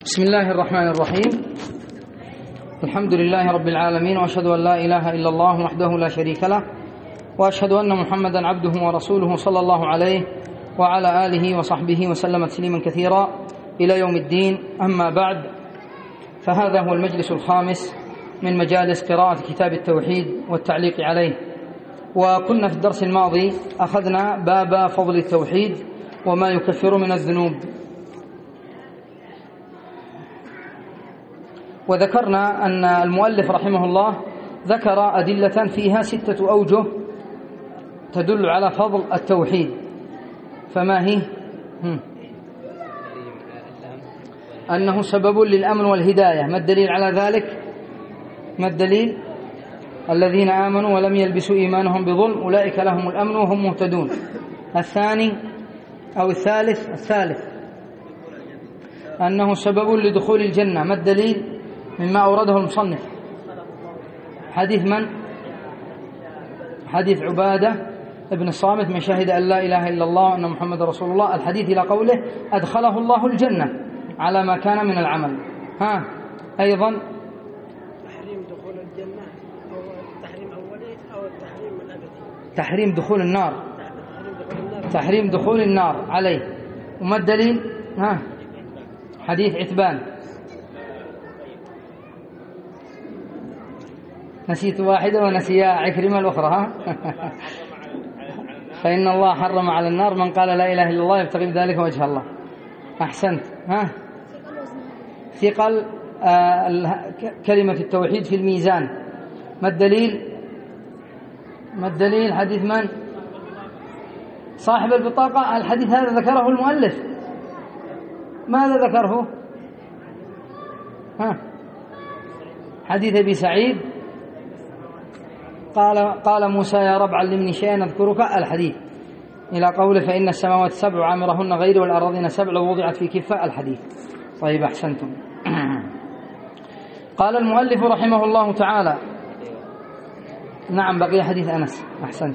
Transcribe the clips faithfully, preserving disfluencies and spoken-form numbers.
بسم الله الرحمن الرحيم. الحمد لله رب العالمين، وأشهد أن لا إله إلا الله وحده لا شريك له، وأشهد أن محمدا عبده ورسوله صلى الله عليه وعلى آله وصحبه وسلم تسليما كثيرا إلى يوم الدين. أما بعد، فهذا هو المجلس الخامس من مجالس قراءة كتاب التوحيد والتعليق عليه. وكنا في الدرس الماضي أخذنا باب فضل التوحيد وما يكفر من الذنوب، وذكرنا أن المؤلف رحمه الله ذكر أدلة فيها ستة أوجه تدل على فضل التوحيد. فما هي؟ هم. أنه سبب للأمن والهداية. ما الدليل على ذلك؟ ما الدليل؟ الذين آمنوا ولم يلبسوا إيمانهم بظلم أولئك لهم الأمن وهم مهتدون. الثاني أو الثالث الثالث أنه سبب لدخول الجنة. ما الدليل؟ مما أورده المصنف حديث من؟ حديث عبادة ابن الصامت من شهد أن لا إله إلا الله وأن محمد رسول الله، الحديث إلى قوله أدخله الله الجنة على ما كان من العمل. ها أيضا تحريم دخول الجنة أو التحريم أولي أو التحريم الأبدي. تحريم دخول النار تحريم دخول النار عليه. وما الدليل؟ ها حديث عتبان. نسيت واحدة ونسيا عكرمة الأخرى. ها فإن الله حرم على النار من قال لا إله إلا الله يبتغي بذلك وجه الله. أحسنت. ها ثقل آه كلمة التوحيد في الميزان. ما الدليل؟ ما الدليل؟ حديث من؟ صاحب البطاقة. الحديث هذا ذكره المؤلف. ماذا ذكره؟ ها حديث أبي سعيد قال قال موسى يا رب علمني شيئا أذكرك، الحديث إلى قوله فإن السماوات سبع عامرهن غيري والأراضين سبع لو وضعت في كفة، الحديث. طيب أحسنتم. قال المؤلف رحمه الله تعالى، نعم بقي حديث أنس. أحسنت.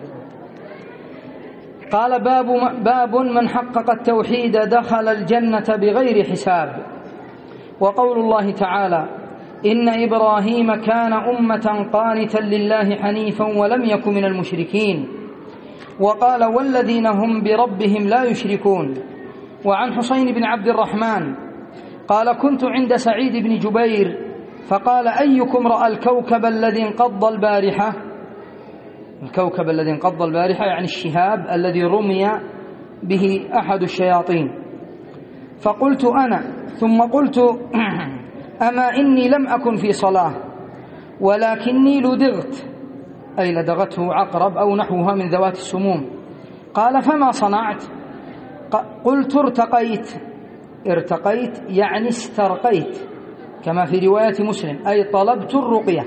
قال باب باب من حقق التوحيد دخل الجنة بغير حساب. وقول الله تعالى إن إبراهيم كان أمة قانتا لله حنيفا ولم يكن من المشركين. وقال والذين هم بربهم لا يشركون. وعن حسين بن عبد الرحمن قال كنت عند سعيد بن جبير فقال أيكم رأى الكوكب الذي انقض البارحة؟ الكوكب الذي انقض البارحة يعني الشهاب الذي رمي به أحد الشياطين. فقلت أنا، ثم قلت أما إني لم أكن في صلاة ولكني لدغت، أي لدغته عقرب أو نحوها من ذوات السموم. قال فما صنعت؟ قلت ارتقيت. ارتقيت يعني استرقيت كما في رواية مسلم، أي طلبت الرقية.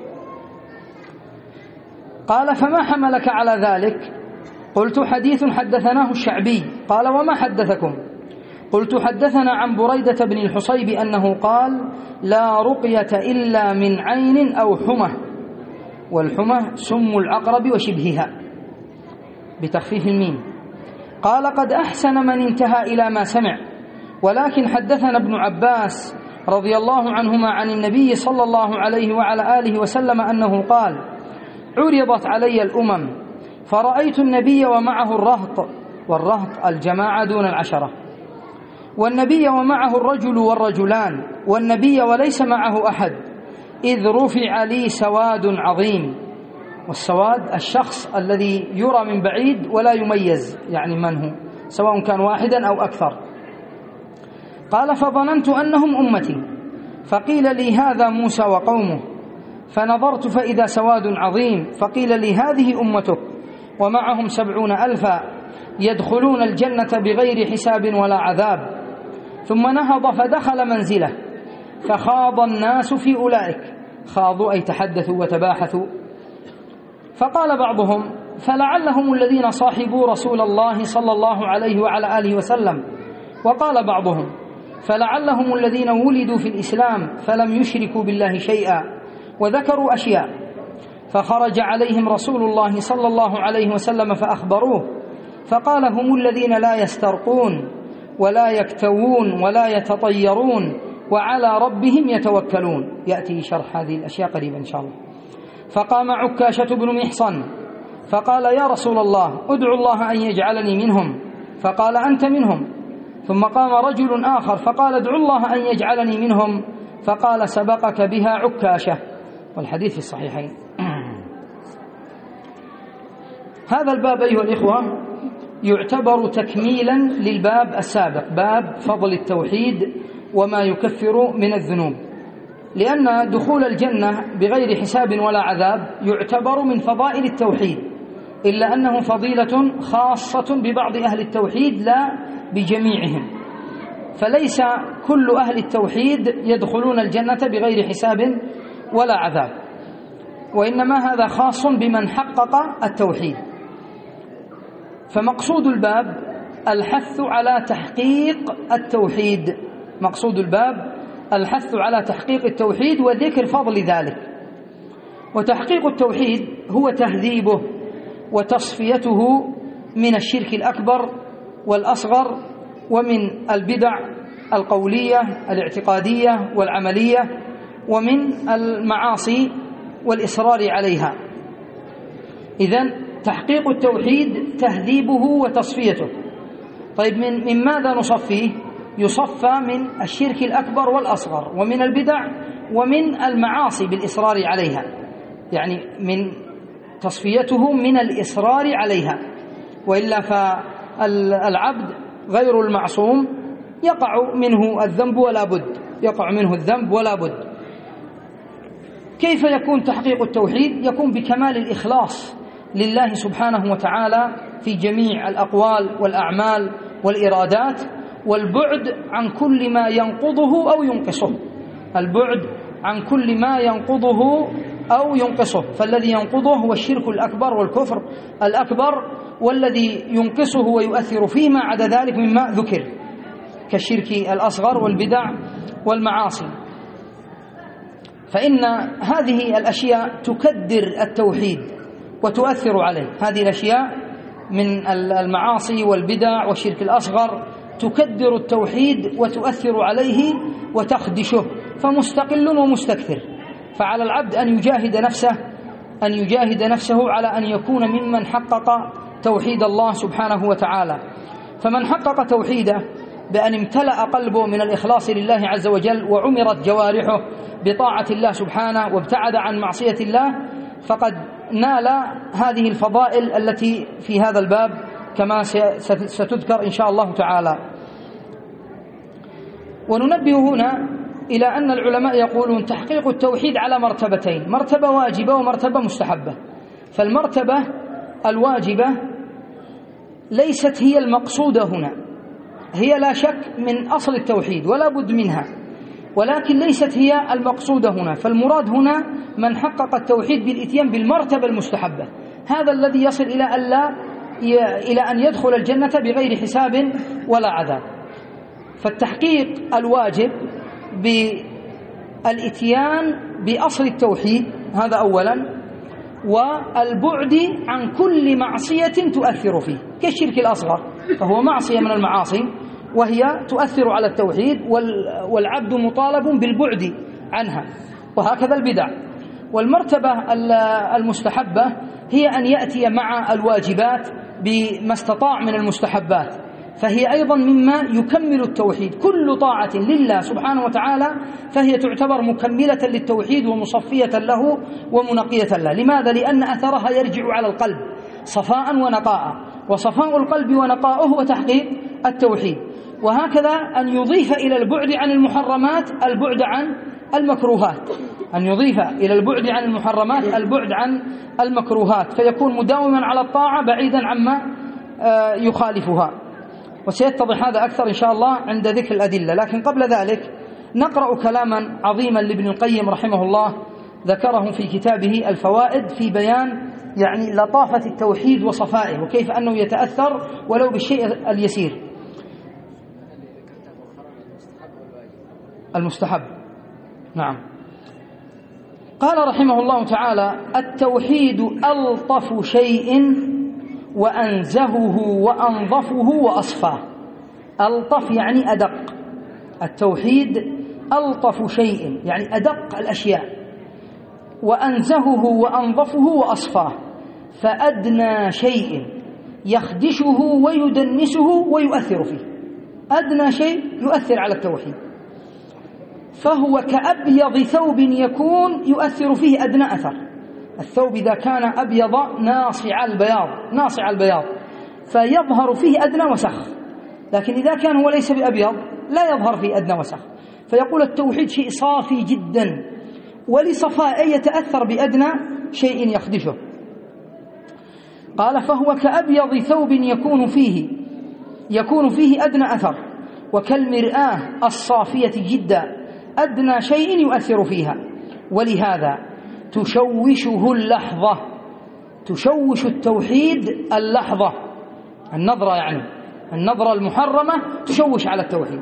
قال فما حملك على ذلك؟ قلت حديث حدثناه الشعبي. قال وما حدثكم؟ قلت حدثنا عن بريدة بن الحصيب أنه قال لا رقية إلا من عين أو حمى، والحمى سم العقرب وشبهها بتخفيف الميم. قال قد أحسن من انتهى إلى ما سمع، ولكن حدثنا ابن عباس رضي الله عنهما عن النبي صلى الله عليه وعلى آله وسلم أنه قال عرضت علي الأمم فرأيت النبي ومعه الرهط، والرهط الجماعة دون العشرة، والنبي ومعه الرجل والرجلان، والنبي وليس معه أحد، إذ رفع لي سواد عظيم. والسواد الشخص الذي يرى من بعيد ولا يميز يعني من هو، سواء كان واحدا أو أكثر. قال فظننت أنهم أمتي، فقيل لي هذا موسى وقومه، فنظرت فإذا سواد عظيم، فقيل لي هذه أمتك ومعهم سبعون ألفا يدخلون الجنة بغير حساب ولا عذاب. ثم نهض فدخل منزله فخاض الناس في أولئك. خاضوا أي تحدثوا وتباحثوا. فقال بعضهم فلعلهم الذين صاحبوا رسول الله صلى الله عليه وعلى آله وسلم. وقال بعضهم فلعلهم الذين ولدوا في الإسلام فلم يشركوا بالله شيئا، وذكروا أشياء. فخرج عليهم رسول الله صلى الله عليه وسلم فأخبروه، فقال هم الذين لا يسترقون ولا يكتوون ولا يتطيرون وعلى ربهم يتوكلون. يأتي شرح هذه الأشياء قريبا إن شاء الله. فقام عكاشة بن محصن فقال يا رسول الله ادعو الله أن يجعلني منهم، فقال أنت منهم. ثم قام رجل آخر فقال ادعو الله أن يجعلني منهم، فقال سبقك بها عكاشة. والحديث في الصحيحين. هذا الباب أيها الإخوة يعتبر تكميلا للباب السابق، باب فضل التوحيد وما يكفر من الذنوب، لأن دخول الجنة بغير حساب ولا عذاب يعتبر من فضائل التوحيد، إلا أنه فضيلة خاصة ببعض أهل التوحيد لا بجميعهم، فليس كل أهل التوحيد يدخلون الجنة بغير حساب ولا عذاب، وإنما هذا خاص بمن حقق التوحيد. فمقصود الباب الحث على تحقيق التوحيد، مقصود الباب الحث على تحقيق التوحيد وذكر فضل ذلك. وتحقيق التوحيد هو تهذيبه وتصفيته من الشرك الأكبر والأصغر، ومن البدع القولية الاعتقادية والعملية، ومن المعاصي والإصرار عليها. إذن تحقيق التوحيد تهذيبه وتصفيته. طيب من, من ماذا نصفيه؟ يصفى من الشرك الأكبر والأصغر، ومن البدع، ومن المعاصي بالإصرار عليها، يعني من تصفيته من الإصرار عليها. وإلا فالعبد غير المعصوم يقع منه الذنب ولا بد، يقع منه الذنب ولا بد. كيف يكون تحقيق التوحيد؟ يكون بكمال الإخلاص لله سبحانه وتعالى في جميع الأقوال والأعمال والإرادات، والبعد عن كل ما ينقضه أو ينقصه، البعد عن كل ما ينقضه أو ينقصه. فالذي ينقضه هو الشرك الأكبر والكفر الأكبر، والذي ينقصه ويؤثر فيه ما عدا ذلك مما ذكر كالشرك الأصغر والبدع والمعاصي. فإن هذه الأشياء تكدر التوحيد وتؤثر عليه، هذه الأشياء من المعاصي والبدع والشرك الأصغر تكدر التوحيد وتؤثر عليه وتخدشه، فمستقل ومستكثر. فعلى العبد أن يجاهد نفسه أن يجاهد نفسه على أن يكون ممن حقق توحيد الله سبحانه وتعالى. فمن حقق توحيده بأن امتلأ قلبه من الإخلاص لله عز وجل، وعمرت جوارحه بطاعة الله سبحانه، وابتعد عن معصية الله، فقد نال هذه الفضائل التي في هذا الباب كما ستذكر إن شاء الله تعالى. وننبه هنا إلى أن العلماء يقولون تحقيق التوحيد على مرتبتين، مرتبة واجبة ومرتبة مستحبة. فالمرتبة الواجبة ليست هي المقصودة هنا، هي لا شك من أصل التوحيد ولا بد منها، ولكن ليست هي المقصودة هنا. فالمراد هنا من حقق التوحيد بالإتيان بالمرتبة المستحبة، هذا الذي يصل إلى ألا إلى أن يدخل الجنة بغير حساب ولا عذاب. فالتحقيق الواجب بالإتيان بأصل التوحيد، هذا أولا، والبعد عن كل معصية تؤثر فيه كالشرك الأصغر، فهو معصية من المعاصي وهي تؤثر على التوحيد، والعبد مطالب بالبعد عنها، وهكذا البدع. والمرتبة المستحبة هي أن يأتي مع الواجبات بما استطاع من المستحبات، فهي أيضا مما يكمل التوحيد. كل طاعة لله سبحانه وتعالى فهي تعتبر مكملة للتوحيد ومصفية له ومنقية له. لماذا؟ لأن أثرها يرجع على القلب صفاء ونقاء، وصفاء القلب ونقاؤه هو تحقيق التوحيد. وهكذا أن يضيف إلى البعد عن المحرمات البعد عن المكروهات، أن يضيف إلى البعد عن المحرمات البعد عن المكروهات، فيكون مداوما على الطاعة بعيدا عما يخالفها. وسيتضح هذا أكثر إن شاء الله عند ذكر الأدلة. لكن قبل ذلك نقرأ كلاما عظيما لابن القيم رحمه الله ذكره في كتابه الفوائد في بيان يعني لطافة التوحيد وصفائه، وكيف أنه يتأثر ولو بالشيء اليسير. المستحب، نعم. قال رحمه الله تعالى: التوحيد ألطف شيء وأنزهه وأنظفه وأصفاه. ألطف يعني أدق، التوحيد ألطف شيء يعني أدق الأشياء، وأنزهه وأنظفه وأصفاه، فأدنى شيء يخدشه ويدنسه ويؤثر فيه. أدنى شيء يؤثر على التوحيد، فهو كأبيض ثوب يكون يؤثر فيه أدنى أثر. الثوب إذا كان أبيض ناصع البياض ناصع البياض فيظهر فيه أدنى وسخ، لكن إذا كان هو ليس بأبيض لا يظهر فيه أدنى وسخ. فيقول التوحيد شيء صافي جدا، ولصفاء يتأثر بأدنى شيء يخدشه. قال فهو كأبيض ثوب يكون فيه يكون فيه أدنى أثر، وكالمرآة الصافية جدا أدنى شيء يؤثر فيها، ولهذا تشوشه اللحظة. تشوش التوحيد اللحظة، النظرة يعني النظرة المحرمة تشوش على التوحيد،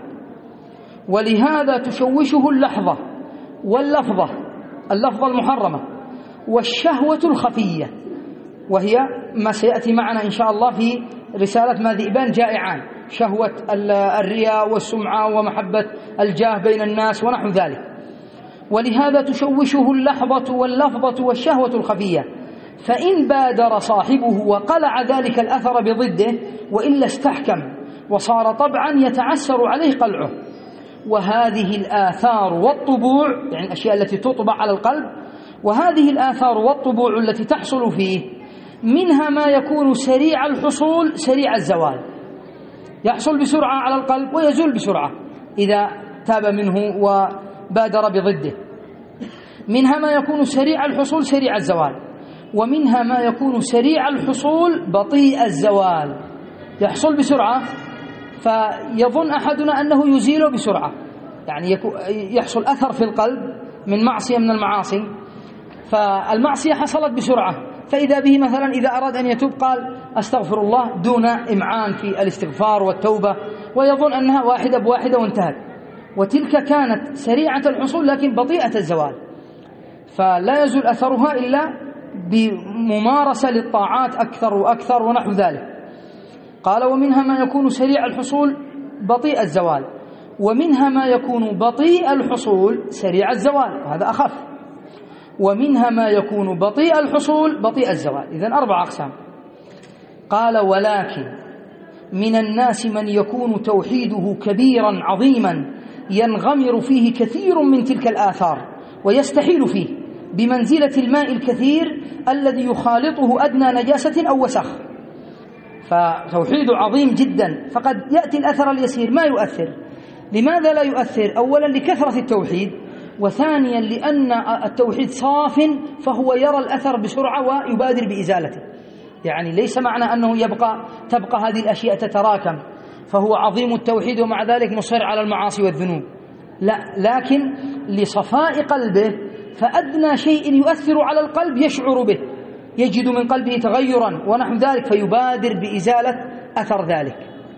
ولهذا تشوشه اللحظة واللفظة اللفظة المحرمة والشهوة الخفية، وهي ما سيأتي معنا إن شاء الله في رسالة ما ذئبان جائعان، شهوة الرياء والسمعة ومحبة الجاه بين الناس ونحو ذلك. ولهذا تشوشه اللحظة واللفظة والشهوة الخفية، فإن بادر صاحبه وقلع ذلك الأثر بضده وإلا استحكم وصار طبعا يتعسر عليه قلعه. وهذه الآثار والطبوع يعني الأشياء التي تطبع على القلب، وهذه الآثار والطبوع التي تحصل فيه منها ما يكون سريع الحصول سريع الزوال، يحصل بسرعة على القلب ويزول بسرعة إذا تاب منه وبادر بضده. منها ما يكون سريع الحصول سريع الزوال، ومنها ما يكون سريع الحصول بطيء الزوال، يحصل بسرعة فيظن أحدنا أنه يزيله بسرعة، يعني يحصل أثر في القلب من معصية من المعاصي، فالمعصية حصلت بسرعة، فإذا به مثلا إذا أراد أن يتوب قال أستغفر الله دون إمعان في الاستغفار والتوبة، ويظن أنها واحدة بواحدة وانتهت، وتلك كانت سريعة الحصول لكن بطيئة الزوال، فلا يزول أثرها إلا بممارسة للطاعات أكثر وأكثر ونحو ذلك. قال ومنها ما يكون سريع الحصول بطيء الزوال، ومنها ما يكون بطيء الحصول سريع الزوال، وهذا أخف، ومنها ما يكون بطيء الحصول بطيء الزوال. إذن أربع أقسام. قال ولكن من الناس من يكون توحيده كبيرا عظيما ينغمر فيه كثير من تلك الآثار ويستحيل فيه بمنزلة الماء الكثير الذي يخالطه أدنى نجاسة أو وسخ. فتوحيد عظيم جدا، فقد يأتي الأثر اليسير ما يؤثر. لماذا لا يؤثر؟ أولا لكثرة التوحيد، وثانيا لأن التوحيد صاف فهو يرى الأثر بسرعة ويبادر بإزالته، يعني ليس معنى أنه يبقى تبقى هذه الأشياء تتراكم فهو عظيم التوحيد ومع ذلك مصر على المعاصي والذنوب، لا، لكن لصفاء قلبه فأدنى شيء يؤثر على القلب يشعر به، يجد من قلبه تغيرا ونحو ذلك فيبادر بإزالة أثر ذلك.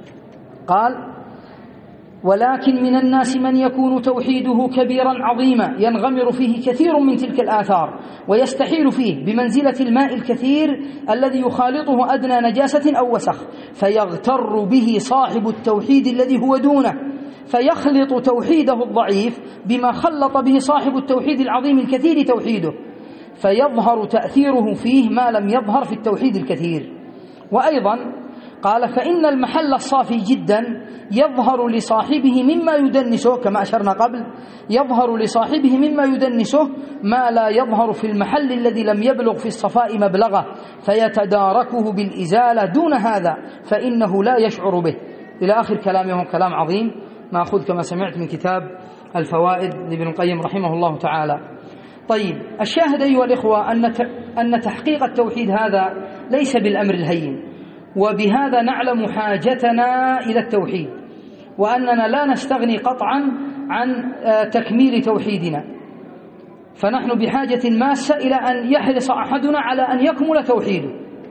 قال ولكن من الناس من يكون توحيده كبيرا عظيما ينغمر فيه كثير من تلك الآثار ويستحيل فيه بمنزلة الماء الكثير الذي يخالطه أدنى نجاسة أو وسخ، فيغتر به صاحب التوحيد الذي هو دونه، فيخلط توحيده الضعيف بما خلط به صاحب التوحيد العظيم الكثير توحيده، فيظهر تأثيره فيه ما لم يظهر في التوحيد الكثير. وأيضا قال فإن المحل الصافي جدا يظهر لصاحبه مما يدنسه، كما أشرنا قبل، يظهر لصاحبه مما يدنسه ما لا يظهر في المحل الذي لم يبلغ في الصفاء مبلغه، فيتداركه بالإزالة، دون هذا فإنه لا يشعر به. إلى آخر كلامه، كلام عظيم مأخوذ كما سمعت من كتاب الفوائد لابن القيم رحمه الله تعالى. طيب، الشاهد أيها الإخوة أن أن تحقيق التوحيد هذا ليس بالأمر الهين، وبهذا نعلم حاجتنا إلى التوحيد، وأننا لا نستغني قطعا عن تكميل توحيدنا، فنحن بحاجة ماسة إلى أن يحرص أحدنا على أن يكمل توحيده.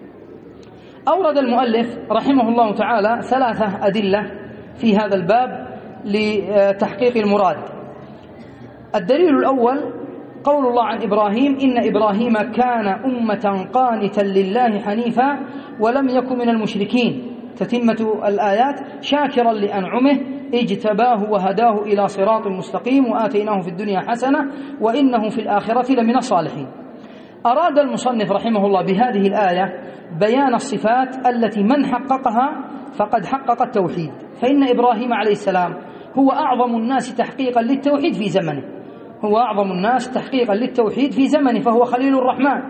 أورد المؤلف رحمه الله تعالى ثلاثة أدلة في هذا الباب لتحقيق المراد. الدليل الأول قول الله عن إبراهيم إن إبراهيم كان أمة قانتا لله حنيفا ولم يكن من المشركين، تتمة الآيات، شاكرا لأنعمه اجتباه وهداه إلى صراط مستقيم وآتيناه في الدنيا حسنة وإنه في الآخرة لمن الصالحين. أراد المصنف رحمه الله بهذه الآية بيان الصفات التي من حققها فقد حقق التوحيد، فإن إبراهيم عليه السلام هو أعظم الناس تحقيقا للتوحيد في زمنه، هو أعظم الناس تحقيقا للتوحيد في زمنه، فهو خليل الرحمن،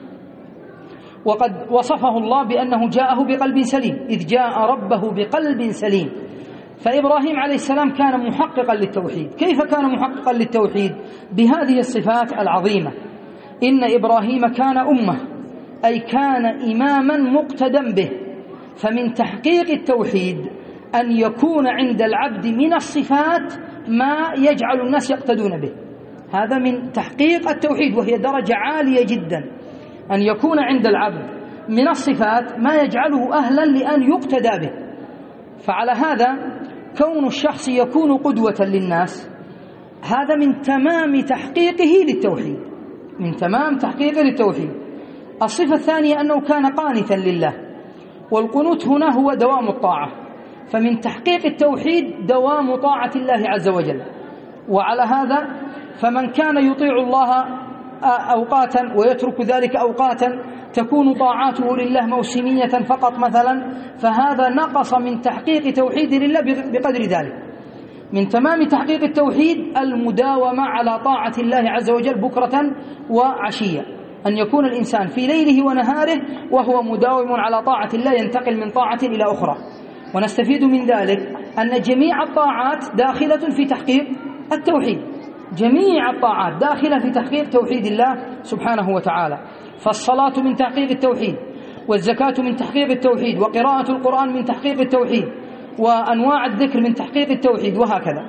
وقد وصفه الله بأنه جاءه بقلب سليم، إذ جاء ربه بقلب سليم. فإبراهيم عليه السلام كان محققا للتوحيد. كيف كان محققا للتوحيد؟ بهذه الصفات العظيمة. إن إبراهيم كان أمة، أي كان إماما مقتدى به. فمن تحقيق التوحيد أن يكون عند العبد من الصفات ما يجعل الناس يقتدون به، هذا من تحقيق التوحيد، وهي درجة عالية جدا، أن يكون عند العبد من الصفات ما يجعله أهلا لأن يقتدى به. فعلى هذا كون الشخص يكون قدوة للناس هذا من تمام تحقيقه للتوحيد، من تمام تحقيقه للتوحيد. الصفة الثانية أنه كان قانتا لله، والقنوت هنا هو دوام الطاعة، فمن تحقيق التوحيد دوام طاعة الله عز وجل. وعلى هذا فمن كان يطيع الله أوقاتا ويترك ذلك أوقاتا تكون طاعاته لله موسمية فقط مثلا، فهذا نقص من تحقيق توحيد لله بقدر ذلك. من تمام تحقيق التوحيد المداومة على طاعة الله عز وجل بكرة وعشية، أن يكون الإنسان في ليله ونهاره وهو مداوم على طاعة الله، ينتقل من طاعة إلى أخرى. ونستفيد من ذلك أن جميع الطاعات داخلة في تحقيق التوحيد، جميع الطاعات داخلة في تحقيق توحيد الله سبحانه وتعالى. فالصلاة من تحقيق التوحيد، والزكاة من تحقيق التوحيد، وقراءة القرآن من تحقيق التوحيد، وأنواع الذكر من تحقيق التوحيد، وهكذا،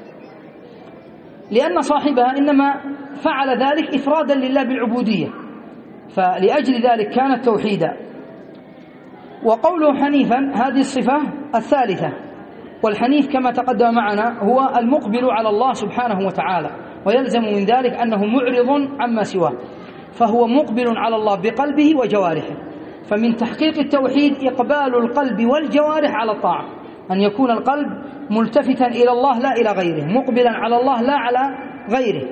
لأن صاحبها إنما فعل ذلك إفرادا لله بالعبودية، فلأجل ذلك كان توحيدا. وقوله حنيفا هذه الصفة الثالثة، والحنيف كما تقدم معنا هو المقبل على الله سبحانه وتعالى، ويلزم من ذلك أنه معرض عما سواه، فهو مقبل على الله بقلبه وجوارحه. فمن تحقيق التوحيد إقبال القلب والجوارح على الطاعة، أن يكون القلب ملتفتا إلى الله لا إلى غيره، مقبلا على الله لا على غيره.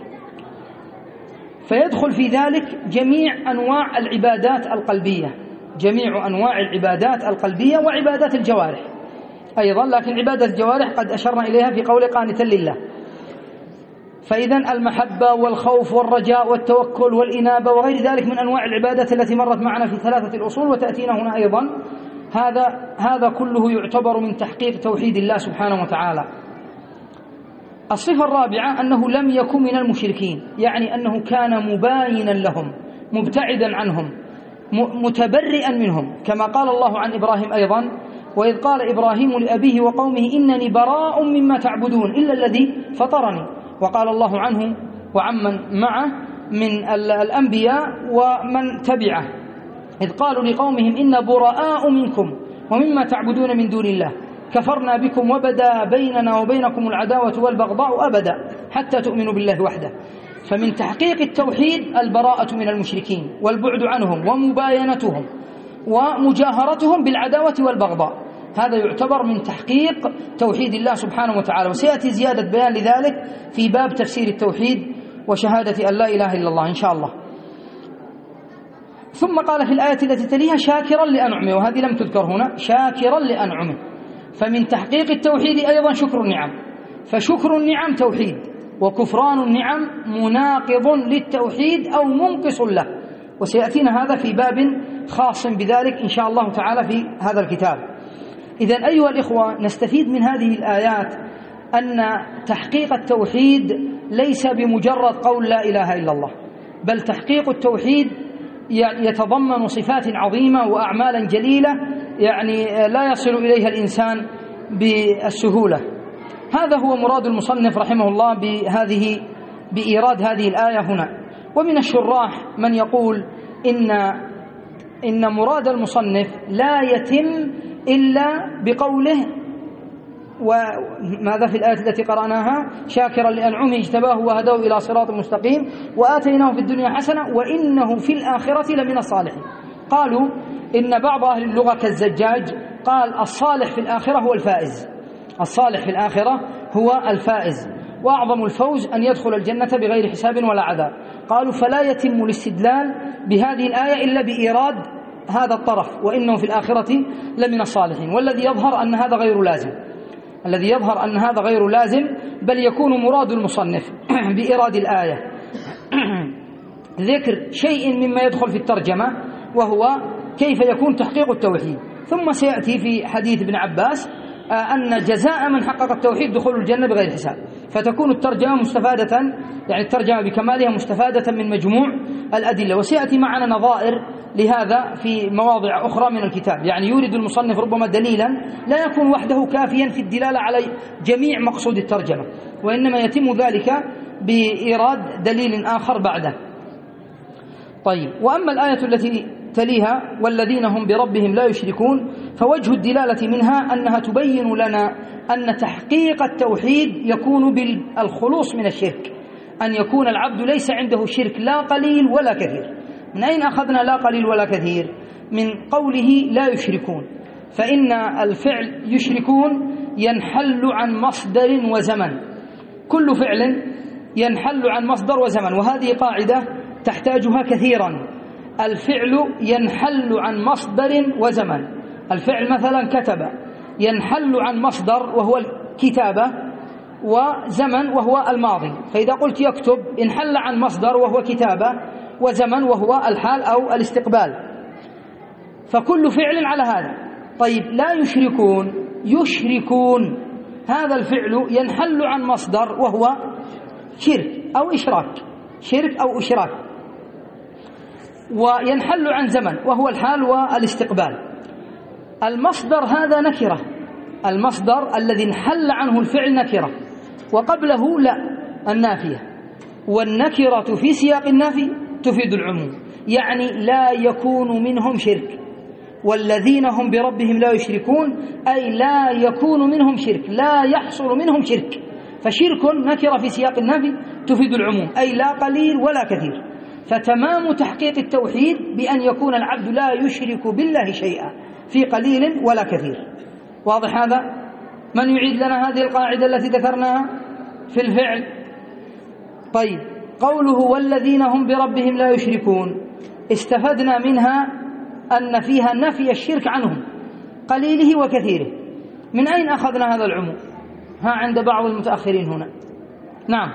فيدخل في ذلك جميع أنواع العبادات القلبية، جميع أنواع العبادات القلبية وعبادات الجوارح أيضا، لكن عبادة الجوارح قد أشرنا إليها في قول قانتا لله. فإذا المحبة والخوف والرجاء والتوكل والإنابة وغير ذلك من أنواع العبادات التي مرت معنا في ثلاثة الأصول وتأتينا هنا أيضا، هذا هذا كله يعتبر من تحقيق توحيد الله سبحانه وتعالى. الصفة الرابعة أنه لم يكن من المشركين، يعني أنه كان مباينا لهم مبتعدا عنهم متبرئا منهم، كما قال الله عن إبراهيم أيضا: وإذ قال إبراهيم لأبيه وقومه إنني براء مما تعبدون إلا الذي فطرني. وقال الله عنه وعمن معه من الأنبياء ومن تبعه إذ قالوا لقومهم إن براء منكم ومما تعبدون من دون الله كفرنا بكم وبدا بيننا وبينكم العداوة والبغضاء أبدا حتى تؤمنوا بالله وحده. فمن تحقيق التوحيد البراءة من المشركين والبعد عنهم ومباينتهم ومجاهرتهم بالعداوة والبغضاء، هذا يعتبر من تحقيق توحيد الله سبحانه وتعالى. وسيأتي زيادة بيان لذلك في باب تفسير التوحيد وشهادة أن لا إله إلا الله إن شاء الله. ثم قال في الآية التي تليها شاكرا لأنعمه، وهذه لم تذكر هنا، شاكرا لأنعمه. فمن تحقيق التوحيد أيضا شكر النعم، فشكر النعم توحيد، وكفران النعم مناقض للتوحيد أو منقص له، وسيأتينا هذا في باب خاص بذلك إن شاء الله تعالى في هذا الكتاب. إذن أيها الإخوة، نستفيد من هذه الآيات أن تحقيق التوحيد ليس بمجرد قول لا إله إلا الله، بل تحقيق التوحيد يتضمن صفات عظيمة وأعمالا جليلة يعني لا يصل إليها الإنسان بالسهولة. هذا هو مراد المصنف رحمه الله بهذه بإيراد هذه الآية هنا. ومن الشراح من يقول إن إن مراد المصنف لا يتم إلا بقوله وماذا في الآية التي قرأناها: شاكرا لأنعمه اجتباه وهداه إلى صراط مستقيم وآتيناه في الدنيا حسنة وإنه في الآخرة لمن الصالحين. قالوا إن بعض أهل اللغة كالزجاج قال الصالح في الآخرة هو الفائز، الصالح في الآخرة هو الفائز، وأعظم الفوز أن يدخل الجنة بغير حساب ولا عذاب. قالوا فلا يتم الاستدلال بهذه الآية إلا بإيراد هذا الطرف، وإنه في الآخرة لمن الصالحين. والذي يظهر أن هذا غير لازم، الذي يظهر أن هذا غير لازم، بل يكون مراد المصنف بإيراد الآية ذكر شيء مما يدخل في الترجمة، وهو كيف يكون تحقيق التوحيد. ثم سيأتي في حديث ابن عباس أن جزاء من حقق التوحيد دخول الجنة بغير حساب، فتكون الترجمة مستفادة، يعني الترجمة بكمالها مستفادة من مجموع الأدلة. وسيأتي معنا نظائر لهذا في مواضع أخرى من الكتاب، يعني يورد المصنف ربما دليلا لا يكون وحده كافيا في الدلالة على جميع مقصود الترجمة، وإنما يتم ذلك بإيراد دليل آخر بعده. طيب، وأما الآية التي تليها والذين هم بربهم لا يشركون، فوجه الدلالة منها أنها تبين لنا أن تحقيق التوحيد يكون بالخلوص من الشرك، أن يكون العبد ليس عنده شرك لا قليل ولا كثير. من أين أخذنا لا قليل ولا كثير؟ من قوله لا يشركون، فإن الفعل يشركون ينحل عن مصدر وزمن، كل فعل ينحل عن مصدر وزمن، وهذه قاعدة تحتاجها كثيرا. الفعل ينحل عن مصدر وزمن، الفعل مثلا كتب ينحل عن مصدر وهو الكتابة، وزمن وهو الماضي. فإذا قلت يكتب انحل عن مصدر وهو كتابة، وزمن وهو الحال أو الاستقبال، فكل فعل على هذا. طيب، لا يشركون، يشركون هذا الفعل ينحل عن مصدر وهو شرك أو إشراك، شرك أو إشراك، وينحل عن زمن وهو الحال والاستقبال. المصدر هذا نكرة، المصدر الذي انحل عنه الفعل نكرة، وقبله لا النافية، والنكرة في سياق النفي تفيد العموم، يعني لا يكون منهم شرك. والذين هم بربهم لا يشركون أي لا يكون منهم شرك، لا يحصل منهم شرك. فشرك نكرة في سياق النفي تفيد العموم، أي لا قليل ولا كثير. فتمام تحقيق التوحيد بأن يكون العبد لا يشرك بالله شيئا في قليل ولا كثير. واضح هذا؟ من يعيد لنا هذه القاعدة التي ذكرناها في الفعل؟ طيب، قوله والذين هم بربهم لا يشركون، استفدنا منها أن فيها نفي الشرك عنهم قليله وكثيره. من أين أخذنا هذا العموم؟ ها عند بعض المتأخرين هنا. نعم،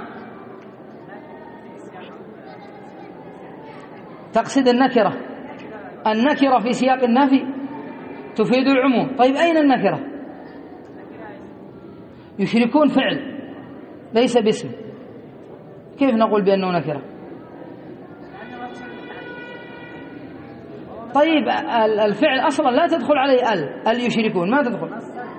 تقصد النكرة، النكرة في سياق النفي تفيد العموم. طيب، أين النكرة؟ يشركون فعل ليس باسم، كيف نقول بأنه نكرة؟ طيب، الفعل أصلا لا تدخل عليه ال ال يشركون، ما تدخل.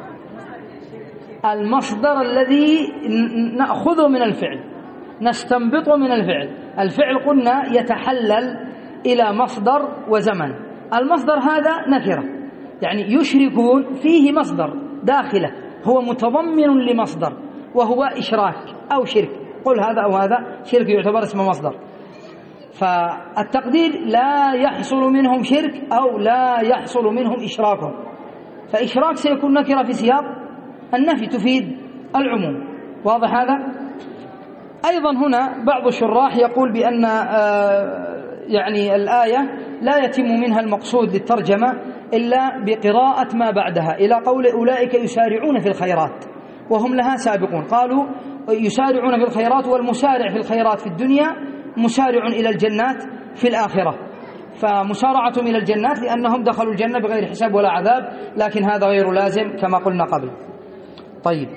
المصدر الذي نأخذه من الفعل، نستنبطه من الفعل. الفعل قلنا يتحلل إلى مصدر وزمن، المصدر هذا نكرة، يعني يشركون فيه مصدر داخله هو متضمن لمصدر وهو إشراك أو شرك، قل هذا أو هذا شرك يعتبر اسم مصدر. فالتقدير لا يحصل منهم شرك أو لا يحصل منهم إشراك، فإشراك سيكون نكرة في سياق النفي تفيد العموم. واضح هذا؟ أيضا هنا بعض الشراح يقول بأن يعني الآية لا يتم منها المقصود للترجمة إلا بقراءة ما بعدها إلى قول أولئك يسارعون في الخيرات وهم لها سابقون. قالوا يسارعون في الخيرات، والمسارع في الخيرات في الدنيا مسارع إلى الجنات في الآخرة، فمسارعتهم إلى الجنات لأنهم دخلوا الجنة بغير حساب ولا عذاب، لكن هذا غير لازم كما قلنا قبل. طيب،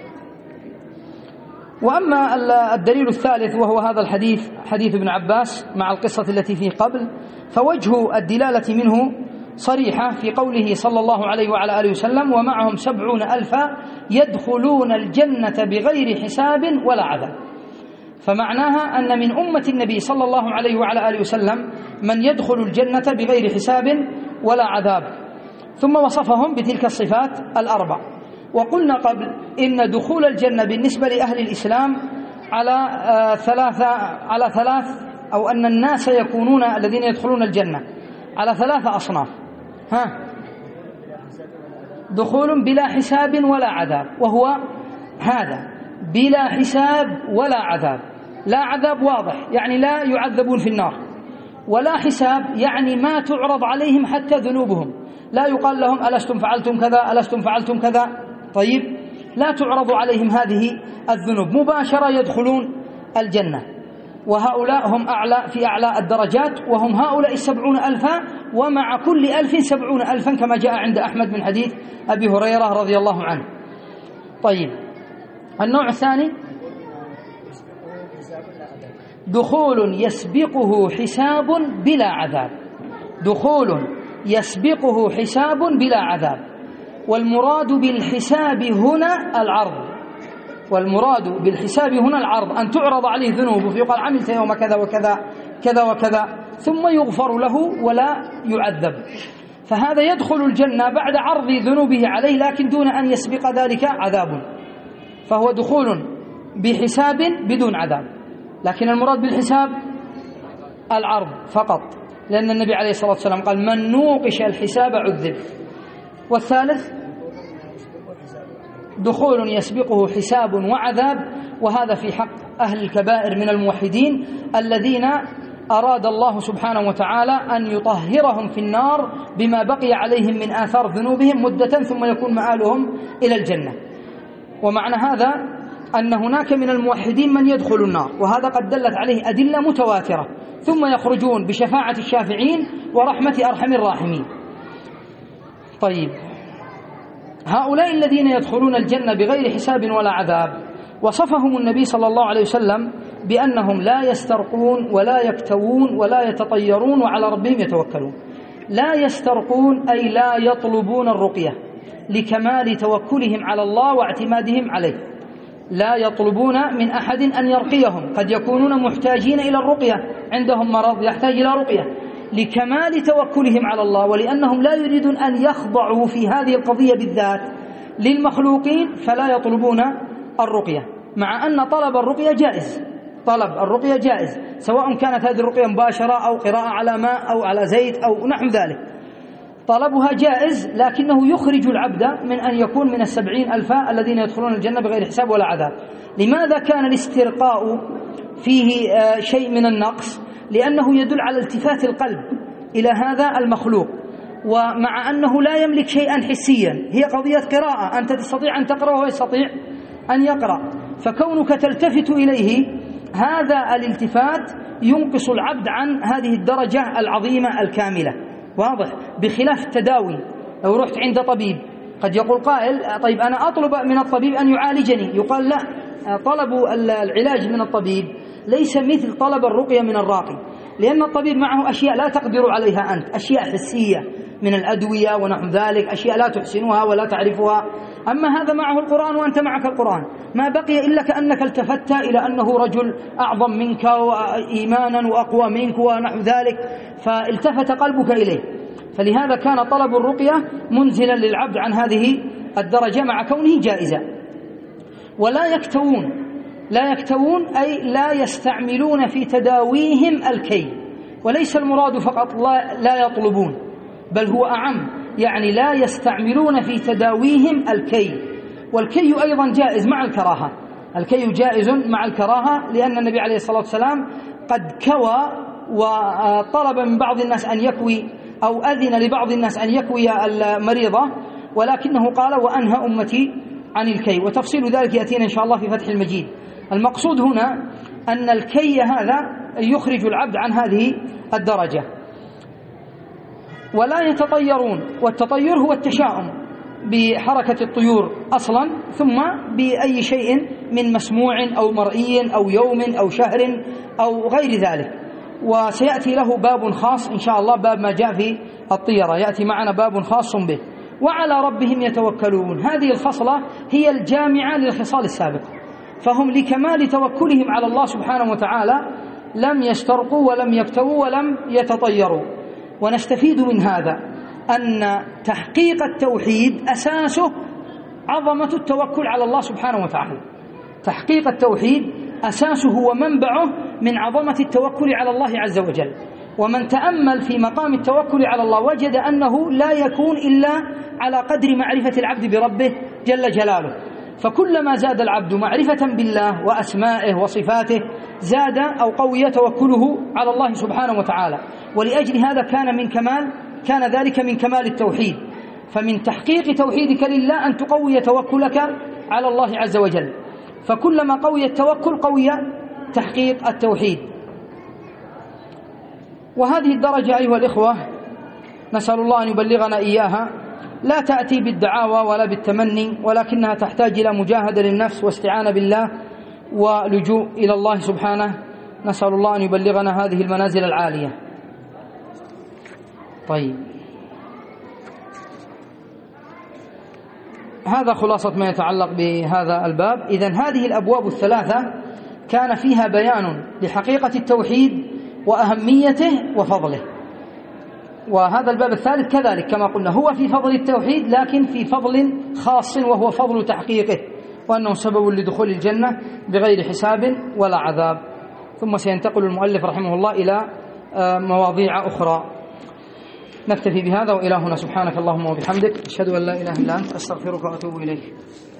وأما الدليل الثالث وهو هذا الحديث، حديث ابن عباس مع القصة التي فيه قبل، فوجه الدلالة منه صريحة في قوله صلى الله عليه وعلى آله وسلم ومعهم سبعون ألفا يدخلون الجنة بغير حساب ولا عذاب. فمعناها أن من أمة النبي صلى الله عليه وعلى آله وسلم من يدخل الجنة بغير حساب ولا عذاب، ثم وصفهم بتلك الصفات الأربع. وقلنا قبل إن دخول الجنة بالنسبة لأهل الإسلام على ثلاثة على ثلاث أو أن الناس يكونون الذين يدخلون الجنة على ثلاثة أصناف. ها، دخول بلا حساب ولا عذاب، وهو هذا بلا حساب ولا عذاب. لا عذاب واضح يعني لا يعذبون في النار، ولا حساب يعني ما تعرض عليهم حتى ذنوبهم، لا يقال لهم ألستم فعلتم كذا ألستم فعلتم كذا. طيب لا تعرض عليهم هذه الذنوب، مباشرة يدخلون الجنة. وهؤلاء هم أعلى في أعلى الدرجات، وهم هؤلاء السبعون ألفا، ومع كل ألف سبعون ألفا كما جاء عند أحمد من حديث أبي هريرة رضي الله عنه. طيب النوع الثاني دخول يسبقه حساب بلا عذاب، دخول يسبقه حساب بلا عذاب. والمراد بالحساب هنا العرض، والمراد بالحساب هنا العرض، أن تعرض عليه ذنوبه فيقال عملت يوم كذا وكذا كذا وكذا، ثم يغفر له ولا يعذب. فهذا يدخل الجنة بعد عرض ذنوبه عليه، لكن دون أن يسبق ذلك عذاب، فهو دخول بحساب بدون عذاب. لكن المراد بالحساب العرض فقط، لأن النبي عليه الصلاة والسلام قال من نوقش الحساب عذب. والثالث دخول يسبقه حساب وعذاب، وهذا في حق أهل الكبائر من الموحدين الذين أراد الله سبحانه وتعالى أن يطهرهم في النار بما بقي عليهم من آثار ذنوبهم مدة، ثم يكون مآلهم إلى الجنة. ومعنى هذا أن هناك من الموحدين من يدخل النار، وهذا قد دلت عليه أدلة متواترة، ثم يخرجون بشفاعة الشافعين ورحمة أرحم الراحمين. طيب هؤلاء الذين يدخلون الجنة بغير حساب ولا عذاب وصفهم النبي صلى الله عليه وسلم بأنهم لا يسترقون ولا يكتوون ولا يتطيرون وعلى ربهم يتوكلون. لا يسترقون أي لا يطلبون الرقية لكمال توكلهم على الله واعتمادهم عليه، لا يطلبون من أحد أن يرقيهم، قد يكونون محتاجين إلى الرقية، عندهم مرض يحتاج إلى رقية، لكمال توكلهم على الله ولأنهم لا يريدون أن يخضعوا في هذه القضية بالذات للمخلوقين، فلا يطلبون الرقية، مع أن طلب الرقية جائز، طلب الرقية جائز، سواء كانت هذه الرقية مباشرة أو قراءة على ماء أو على زيت أو نحو ذلك، طلبها جائز، لكنه يخرج العبد من أن يكون من السبعين ألفا الذين يدخلون الجنة بغير حساب ولا عذاب. لماذا كان الاسترقاء فيه شيء من النقص؟ لأنه يدل على التفات القلب إلى هذا المخلوق، ومع أنه لا يملك شيئا حسيا، هي قضية قراءة، أنت تستطيع أن تقرأ وهو يستطيع أن يقرأ، فكونك تلتفت إليه هذا الالتفات ينقص العبد عن هذه الدرجة العظيمة الكاملة، واضح؟ بخلاف التداوي، لو رحت عند طبيب قد يقول قائل طيب أنا أطلب من الطبيب أن يعالجني، يقال لا، طلب العلاج من الطبيب ليس مثل طلب الرقية من الراقي، لأن الطبيب معه أشياء لا تقدر عليها أنت، أشياء حسية من الأدوية ونحو ذلك، أشياء لا تحسنها ولا تعرفها. أما هذا معه القرآن وأنت معك القرآن، ما بقي إلا كأنك التفت إلى أنه رجل أعظم منك وإيمانا وأقوى منك ونحو ذلك، فالتفت قلبك إليه. فلهذا كان طلب الرقية منزلا للعبد عن هذه الدرجة مع كونه جائزا. ولا يكتوون، لا يكتوون أي لا يستعملون في تداويهم الكي، وليس المراد فقط لا, لا يطلبون، بل هو أعم، يعني لا يستعملون في تداويهم الكي. والكي أيضا جائز مع الكراهة، الكي جائز مع الكراهة، لأن النبي عليه الصلاة والسلام قد كوى وطلب من بعض الناس أن يكوي، أو أذن لبعض الناس أن يكوي المريضة، ولكنه قال وأنهى أمتي عن الكي، وتفصيل ذلك يأتينا إن شاء الله في فتح المجيد. المقصود هنا أن الكي هذا يخرج العبد عن هذه الدرجة. ولا يتطيرون، والتطير هو التشاؤم بحركة الطيور أصلا، ثم بأي شيء من مسموع أو مرئي أو يوم أو شهر أو غير ذلك، وسيأتي له باب خاص إن شاء الله، باب ما جاء في الطيرة يأتي معنا باب خاص به. وعلى ربهم يتوكلون، هذه الخصلة هي الجامعة للخصال السابقة، فهم لكمال توكلهم على الله سبحانه وتعالى لم يسترقوا ولم يكتووا ولم يتطيروا. ونستفيد من هذا أن تحقيق التوحيد أساسه عظمة التوكل على الله سبحانه وتعالى، تحقيق التوحيد أساسه ومنبعه من عظمة التوكل على الله عز وجل. ومن تأمل في مقام التوكل على الله وجد أنه لا يكون إلا على قدر معرفة العبد بربه جل جلاله، فكلما زاد العبد معرفة بالله وأسمائه وصفاته زاد أو قوي توكله على الله سبحانه وتعالى. ولأجل هذا كان من كمال كان ذلك من كمال التوحيد. فمن تحقيق توحيدك لله أن تقوي توكلك على الله عز وجل، فكلما قوي التوكل قوي تحقيق التوحيد. وهذه الدرجة أيها الإخوة نسأل الله أن يبلغنا إياها لا تأتي بالدعاوى ولا بالتمني، ولكنها تحتاج إلى مجاهدة للنفس واستعانة بالله ولجوء إلى الله سبحانه. نسأل الله أن يبلغنا هذه المنازل العالية. طيب، هذا خلاصة ما يتعلق بهذا الباب. إذن هذه الأبواب الثلاثة كان فيها بيان لحقيقة التوحيد وأهميته وفضله. وهذا الباب الثالث كذلك كما قلنا هو في فضل التوحيد، لكن في فضل خاص وهو فضل تحقيقه، وأنه سبب لدخول الجنة بغير حساب ولا عذاب. ثم سينتقل المؤلف رحمه الله إلى مواضيع أخرى. نكتفي بهذا، وإلهنا سبحانك اللهم وبحمدك أشهد أن لا إله إلا أنت أستغفرك وأتوب إليك.